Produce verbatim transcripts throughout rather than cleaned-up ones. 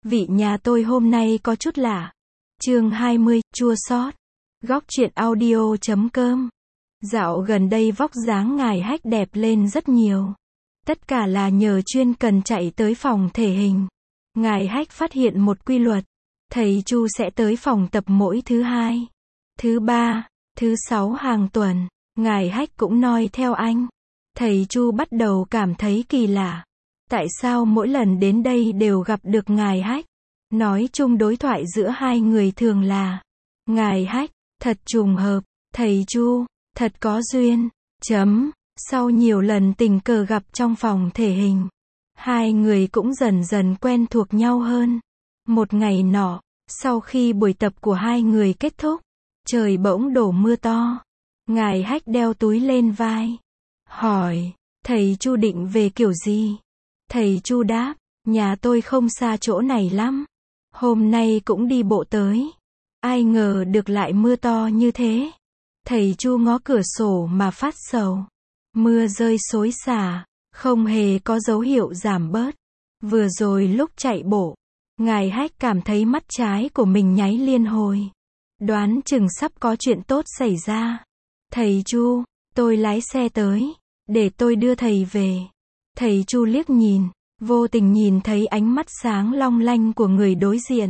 Vị nhà tôi hôm nay có chút lạ. Chương hai mươi, chua xót. Góc truyện audio chấm com. Dạo gần đây vóc dáng ngài Hách đẹp lên rất nhiều. Tất cả là nhờ chuyên cần chạy tới phòng thể hình. Ngài Hách phát hiện một quy luật. Thầy Chu sẽ tới phòng tập mỗi thứ hai, thứ ba, thứ sáu hàng tuần. Ngài Hách cũng noi theo anh. Thầy Chu bắt đầu cảm thấy kỳ lạ. Tại sao mỗi lần đến đây đều gặp được ngài Hách? Nói chung đối thoại giữa hai người thường là: ngài Hách, thật trùng hợp. Thầy Chu, thật có duyên. Chấm. Sau nhiều lần tình cờ gặp trong phòng thể hình, hai người cũng dần dần quen thuộc nhau hơn. Một ngày nọ, sau khi buổi tập của hai người kết thúc, trời bỗng đổ mưa to. Ngài Hách đeo túi lên vai, hỏi: thầy Chu định về kiểu gì? Thầy Chu đáp: nhà tôi không xa chỗ này lắm. Hôm nay cũng đi bộ tới. Ai ngờ được lại mưa to như thế. Thầy Chu ngó cửa sổ mà phát sầu. Mưa rơi xối xả, không hề có dấu hiệu giảm bớt. Vừa rồi lúc chạy bộ, ngài Hách cảm thấy mắt trái của mình nháy liên hồi. Đoán chừng sắp có chuyện tốt xảy ra. Thầy Chu, tôi lái xe tới, để tôi đưa thầy về. Thầy Chu liếc nhìn, vô tình nhìn thấy ánh mắt sáng long lanh của người đối diện.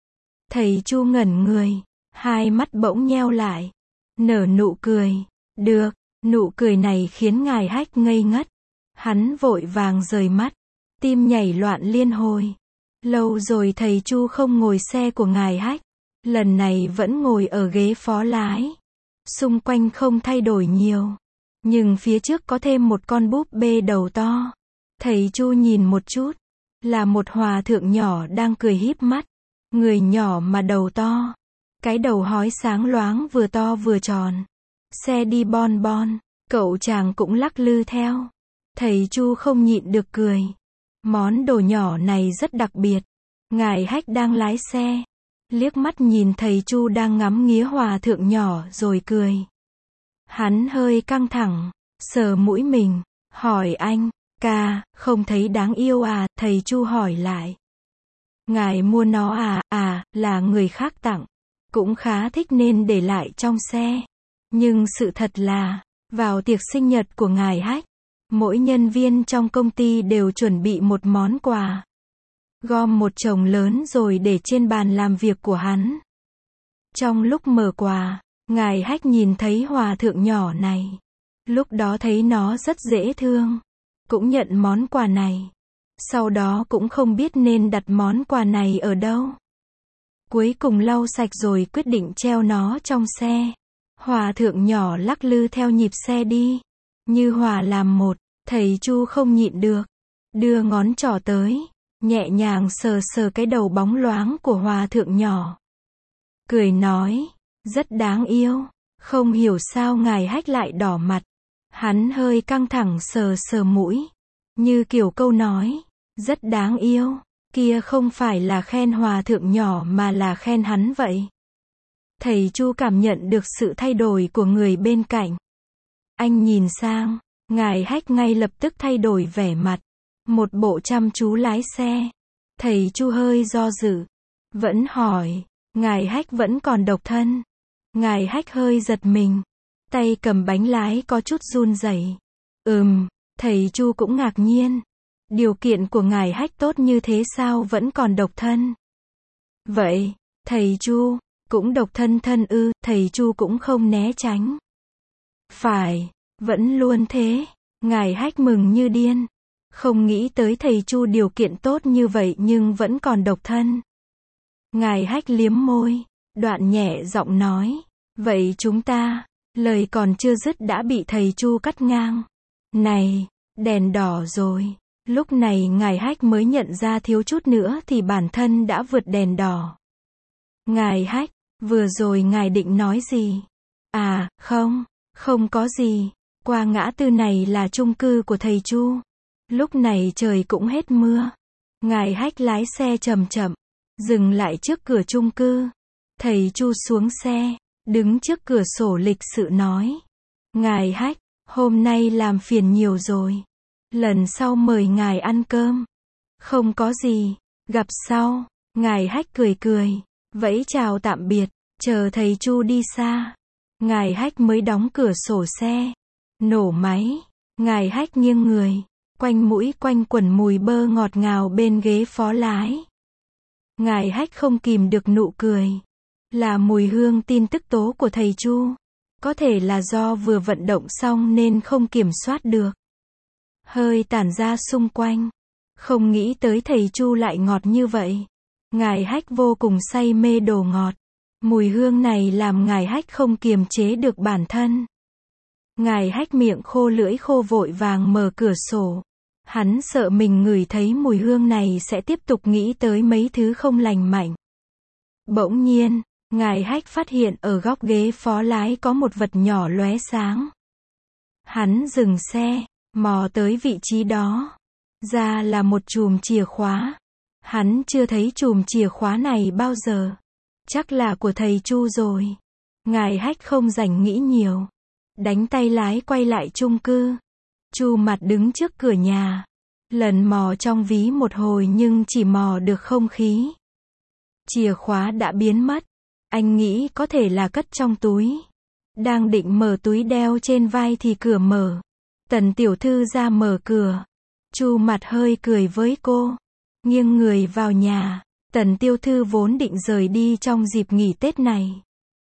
Thầy Chu ngẩn người, hai mắt bỗng nheo lại, nở nụ cười. Được, nụ cười này khiến ngài Hách ngây ngất. Hắn vội vàng rời mắt, tim nhảy loạn liên hồi. Lâu rồi thầy Chu không ngồi xe của ngài Hách, lần này vẫn ngồi ở ghế phó lái. Xung quanh không thay đổi nhiều, nhưng phía trước có thêm một con búp bê đầu to. Thầy Chu nhìn một chút, là một hòa thượng nhỏ đang cười híp mắt. Người nhỏ mà đầu to, cái đầu hói sáng loáng vừa to vừa tròn. Xe đi bon bon, cậu chàng cũng lắc lư theo. Thầy Chu không nhịn được cười. Món đồ nhỏ này rất đặc biệt. Ngài Hách đang lái xe, liếc mắt nhìn thầy Chu đang ngắm nghía hòa thượng nhỏ rồi cười. Hắn hơi căng thẳng, sờ mũi mình, hỏi anh: ca, không thấy đáng yêu à? Thầy Chu hỏi lại. Ngài mua nó à? À, là người khác tặng. Cũng khá thích nên để lại trong xe. Nhưng sự thật là, vào tiệc sinh nhật của ngài Hách, mỗi nhân viên trong công ty đều chuẩn bị một món quà. Gom một chồng lớn rồi để trên bàn làm việc của hắn. Trong lúc mở quà, ngài Hách nhìn thấy hòa thượng nhỏ này. Lúc đó thấy nó rất dễ thương, cũng nhận món quà này. Sau đó cũng không biết nên đặt món quà này ở đâu. Cuối cùng lau sạch rồi quyết định treo nó trong xe. Hòa thượng nhỏ lắc lư theo nhịp xe đi, như hòa làm một. Thầy Chu không nhịn được, đưa ngón trỏ tới, nhẹ nhàng sờ sờ cái đầu bóng loáng của hòa thượng nhỏ. Cười nói: rất đáng yêu. Không hiểu sao ngài Hách lại đỏ mặt. Hắn hơi căng thẳng sờ sờ mũi, như kiểu câu nói: rất đáng yêu, kia không phải là khen hòa thượng nhỏ mà là khen hắn vậy. Thầy Chu cảm nhận được sự thay đổi của người bên cạnh. Anh nhìn sang, ngài Hách ngay lập tức thay đổi vẻ mặt, một bộ chăm chú lái xe. Thầy Chu hơi do dự, vẫn hỏi: ngài Hách vẫn còn độc thân? Ngài Hách hơi giật mình, tay cầm bánh lái có chút run rẩy. Ừm, thầy Chu cũng ngạc nhiên. Điều kiện của ngài Hách tốt như thế sao vẫn còn độc thân? Vậy, thầy Chu cũng độc thân thân ư? Thầy Chu cũng không né tránh. Phải, vẫn luôn thế. Ngài Hách mừng như điên. Không nghĩ tới thầy Chu điều kiện tốt như vậy nhưng vẫn còn độc thân. Ngài Hách liếm môi, đoạn nhẹ giọng nói: vậy chúng ta... Lời còn chưa dứt đã bị thầy Chu cắt ngang. Này, đèn đỏ rồi. Lúc này ngài Hách mới nhận ra thiếu chút nữa thì bản thân đã vượt đèn đỏ. Ngài Hách, vừa rồi ngài định nói gì? À, không, không có gì. Qua ngã tư này là chung cư của thầy Chu. Lúc này trời cũng hết mưa. Ngài Hách lái xe chậm chậm, dừng lại trước cửa chung cư. Thầy Chu xuống xe, đứng trước cửa sổ lịch sự nói: ngài Hách, hôm nay làm phiền nhiều rồi. Lần sau mời ngài ăn cơm. Không có gì, gặp sau. Ngài Hách cười cười, vẫy chào tạm biệt, chờ thầy Chu đi xa. Ngài Hách mới đóng cửa sổ xe, nổ máy. Ngài Hách nghiêng người, quanh mũi quanh quẩn mùi bơ ngọt ngào bên ghế phó lái. Ngài Hách không kìm được nụ cười. Là mùi hương tin tức tố của thầy Chu. Có thể là do vừa vận động xong nên không kiểm soát được. Hơi tản ra xung quanh. Không nghĩ tới thầy Chu lại ngọt như vậy. Ngài Hách vô cùng say mê đồ ngọt. Mùi hương này làm Ngài Hách không kiềm chế được bản thân. Ngài Hách miệng khô lưỡi khô vội vàng mở cửa sổ. Hắn sợ mình ngửi thấy mùi hương này sẽ tiếp tục nghĩ tới mấy thứ không lành mạnh. Bỗng nhiên, Ngài Hách phát hiện ở góc ghế phó lái có một vật nhỏ lóe sáng. Hắn dừng xe, mò tới vị trí đó. Ra là một chùm chìa khóa. Hắn chưa thấy chùm chìa khóa này bao giờ. Chắc là của thầy Chu rồi. Ngài Hách không rảnh nghĩ nhiều. Đánh tay lái quay lại chung cư. Chu Mặt đứng trước cửa nhà. Lần mò trong ví một hồi nhưng chỉ mò được không khí. Chìa khóa đã biến mất. Anh nghĩ có thể là cất trong túi. Đang định mở túi đeo trên vai thì cửa mở. Tần tiểu thư ra mở cửa. Chu Mặt hơi cười với cô. Nghiêng người vào nhà. Tần tiểu thư vốn định rời đi trong dịp nghỉ Tết này.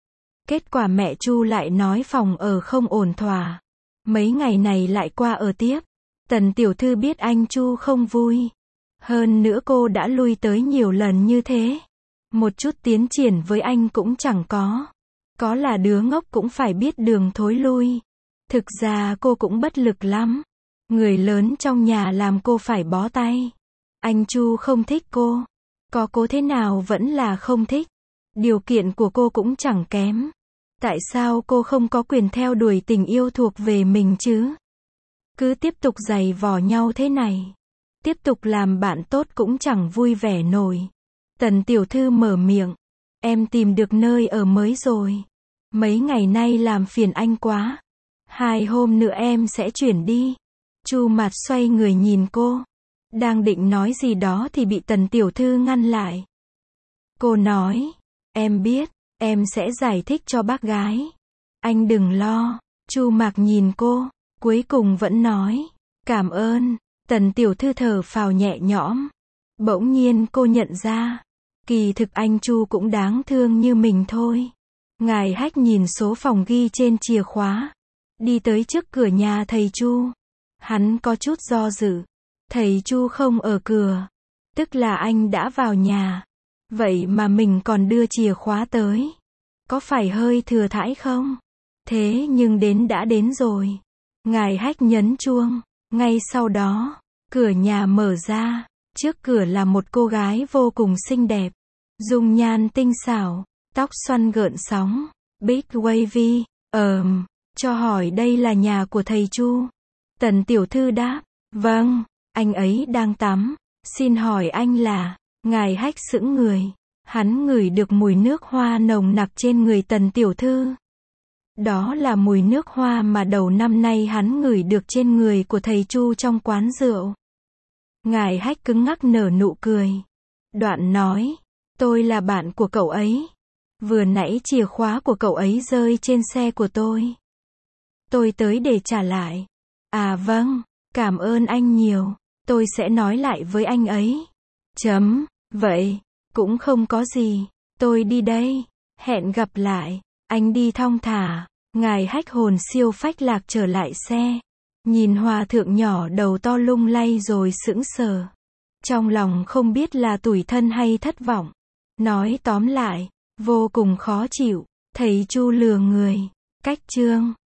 Kết quả mẹ Chu lại nói phòng ở không ổn thỏa. Mấy ngày này lại qua ở tiếp. Tần tiểu thư biết anh Chu không vui. Hơn nữa cô đã lui tới nhiều lần như thế. Một chút tiến triển với anh cũng chẳng có. Có là đứa ngốc cũng phải biết đường thối lui. Thực ra cô cũng bất lực lắm. Người lớn trong nhà làm cô phải bó tay. Anh Chu không thích cô. Có cố thế nào vẫn là không thích. Điều kiện của cô cũng chẳng kém. Tại sao cô không có quyền theo đuổi tình yêu thuộc về mình chứ? Cứ tiếp tục giày vò nhau thế này. Tiếp tục làm bạn tốt cũng chẳng vui vẻ nổi. Tần tiểu thư mở miệng. Em tìm được nơi ở mới rồi. Mấy ngày nay làm phiền anh quá. Hai hôm nữa em sẽ chuyển đi. Chu Mặt xoay người nhìn cô. Đang định nói gì đó thì bị tần tiểu thư ngăn lại. Cô nói. Em biết. Em sẽ giải thích cho bác gái. Anh đừng lo. Chu Mạc nhìn cô. Cuối cùng vẫn nói. Cảm ơn. Tần tiểu thư thở phào nhẹ nhõm. Bỗng nhiên cô nhận ra. Kỳ thực anh Chu cũng đáng thương như mình thôi. Ngài Hách nhìn số phòng ghi trên chìa khóa. Đi tới trước cửa nhà thầy Chu. Hắn có chút do dự. Thầy Chu không ở cửa. Tức là anh đã vào nhà. Vậy mà mình còn đưa chìa khóa tới. Có phải hơi thừa thãi không? Thế nhưng đến đã đến rồi. Ngài Hách nhấn chuông. Ngay sau đó, cửa nhà mở ra. Trước cửa là một cô gái vô cùng xinh đẹp. Dung nhan tinh xảo. Tóc xoăn gợn sóng. Big wavy. Ờm, cho hỏi đây là nhà của thầy Chu. Tần tiểu thư đáp. Vâng, anh ấy đang tắm. Xin hỏi anh là... Ngài Hách sững người. Hắn ngửi được mùi nước hoa nồng nặc trên người tần tiểu thư. Đó là mùi nước hoa mà đầu năm nay hắn ngửi được trên người của thầy Chu trong quán rượu. Ngài Hách cứng ngắc nở nụ cười. Đoạn nói. Tôi là bạn của cậu ấy. Vừa nãy chìa khóa của cậu ấy rơi trên xe của tôi. Tôi tới để trả lại. À vâng, cảm ơn anh nhiều. Tôi sẽ nói lại với anh ấy. Chấm. Vậy, cũng không có gì. Tôi đi đây. Hẹn gặp lại. Anh đi thong thả. Ngài Hách hồn siêu phách lạc trở lại xe. Nhìn hòa thượng nhỏ đầu to lung lay rồi sững sờ. Trong lòng không biết là tủi thân hay thất vọng. Nói tóm lại, vô cùng khó chịu. Thầy Chu lừa người. Cách chương